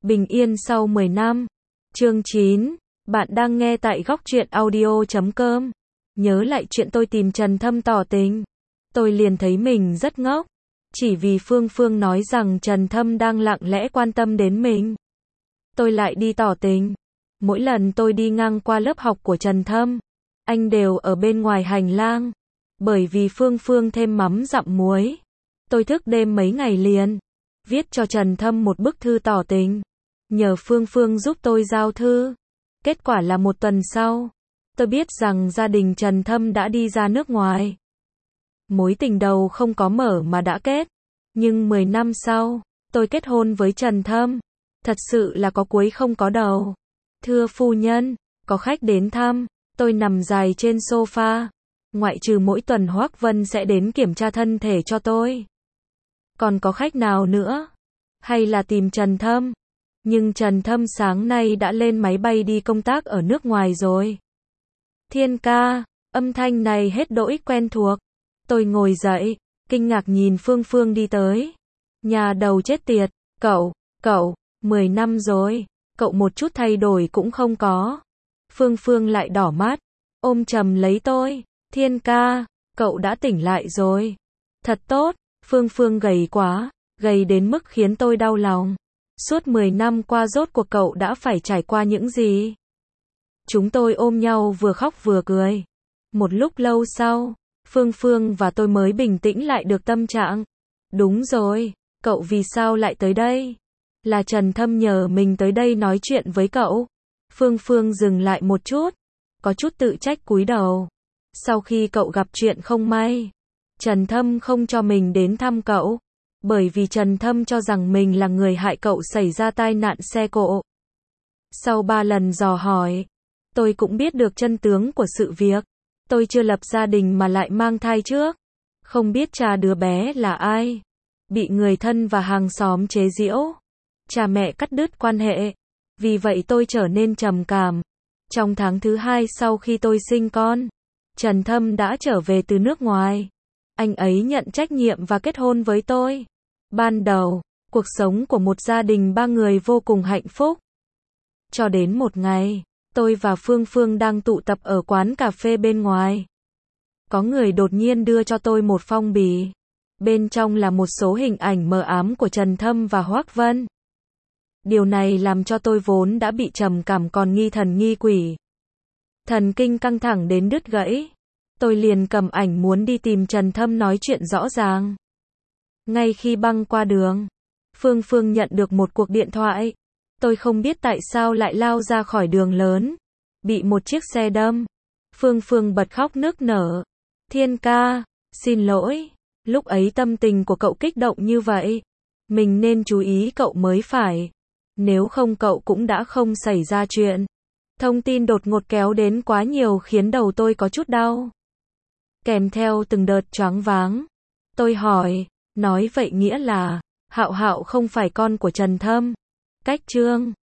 Bình yên sau 10 năm. Chương 9. Bạn đang nghe tại góc truyện audio.com. Nhớ lại chuyện tôi tìm Trần Thâm tỏ tình. Tôi liền thấy mình rất ngốc. Chỉ vì Phương Phương nói rằng Trần Thâm đang lặng lẽ quan tâm đến mình. Tôi lại đi tỏ tình. Mỗi lần tôi đi ngang qua lớp học của Trần Thâm, anh đều ở bên ngoài hành lang. Bởi vì Phương Phương thêm mắm dặm muối, tôi thức đêm mấy ngày liền, viết cho Trần Thâm một bức thư tỏ tình. Nhờ Phương Phương giúp tôi giao thư. Kết quả là một tuần sau, tôi biết rằng gia đình Trần Thâm đã đi ra nước ngoài. Mối tình đầu không có mở mà đã kết. Nhưng 10 năm sau, tôi kết hôn với Trần Thâm. Thật sự là có cuối không có đầu. Thưa phu nhân, có khách đến thăm. Tôi nằm dài trên sofa. Ngoại trừ mỗi tuần Hoắc Vân sẽ đến kiểm tra thân thể cho tôi. Còn có khách nào nữa? Hay là tìm Trần Thâm? Nhưng Trần Thâm sáng nay đã lên máy bay đi công tác ở nước ngoài rồi. Thiên ca, âm thanh này hết đỗi quen thuộc. Tôi ngồi dậy, kinh ngạc nhìn Phương Phương đi tới. Nhà đầu chết tiệt, cậu, 10 năm rồi, cậu một chút thay đổi cũng không có. Phương Phương lại đỏ mắt, ôm chầm lấy tôi. Thiên ca, cậu đã tỉnh lại rồi. Thật tốt. Phương Phương gầy quá, gầy đến mức khiến tôi đau lòng. Suốt 10 năm qua rốt cuộc cậu đã phải trải qua những gì? Chúng tôi ôm nhau vừa khóc vừa cười. Một lúc lâu sau, Phương Phương và tôi mới bình tĩnh lại được tâm trạng. Đúng rồi, cậu vì sao lại tới đây? Là Trần Thâm nhờ mình tới đây nói chuyện với cậu. Phương Phương dừng lại một chút, có chút tự trách cúi đầu. Sau khi cậu gặp chuyện không may, Trần Thâm không cho mình đến thăm cậu. Bởi vì Trần Thâm cho rằng mình là người hại cậu xảy ra tai nạn xe cộ. Sau 3 lần dò hỏi, tôi cũng biết được chân tướng của sự việc. Tôi chưa lập gia đình mà lại mang thai trước. Không biết cha đứa bé là ai. Bị người thân và hàng xóm chế giễu. Cha mẹ cắt đứt quan hệ. Vì vậy tôi trở nên trầm cảm. Trong tháng thứ 2 sau khi tôi sinh con, Trần Thâm đã trở về từ nước ngoài. Anh ấy nhận trách nhiệm và kết hôn với tôi. Ban đầu, cuộc sống của một gia đình 3 người vô cùng hạnh phúc. Cho đến một ngày, tôi và Phương Phương đang tụ tập ở quán cà phê bên ngoài. Có người đột nhiên đưa cho tôi một phong bì. Bên trong là một số hình ảnh mờ ám của Trần Thâm và Hoắc Vân. Điều này làm cho tôi vốn đã bị trầm cảm còn nghi thần nghi quỷ. Thần kinh căng thẳng đến đứt gãy. Tôi liền cầm ảnh muốn đi tìm Trần Thâm nói chuyện rõ ràng. Ngay khi băng qua đường, Phương Phương nhận được một cuộc điện thoại. Tôi không biết tại sao lại lao ra khỏi đường lớn, bị một chiếc xe đâm. Phương Phương bật khóc nức nở. Thiên ca, xin lỗi, lúc ấy tâm tình của cậu kích động như vậy. Mình nên chú ý cậu mới phải. Nếu không cậu cũng đã không xảy ra chuyện. Thông tin đột ngột kéo đến quá nhiều khiến đầu tôi có chút đau. Kèm theo từng đợt choáng váng. Tôi hỏi, nói vậy nghĩa là, Hạo Hạo không phải con của Trần Thâm. Cách chương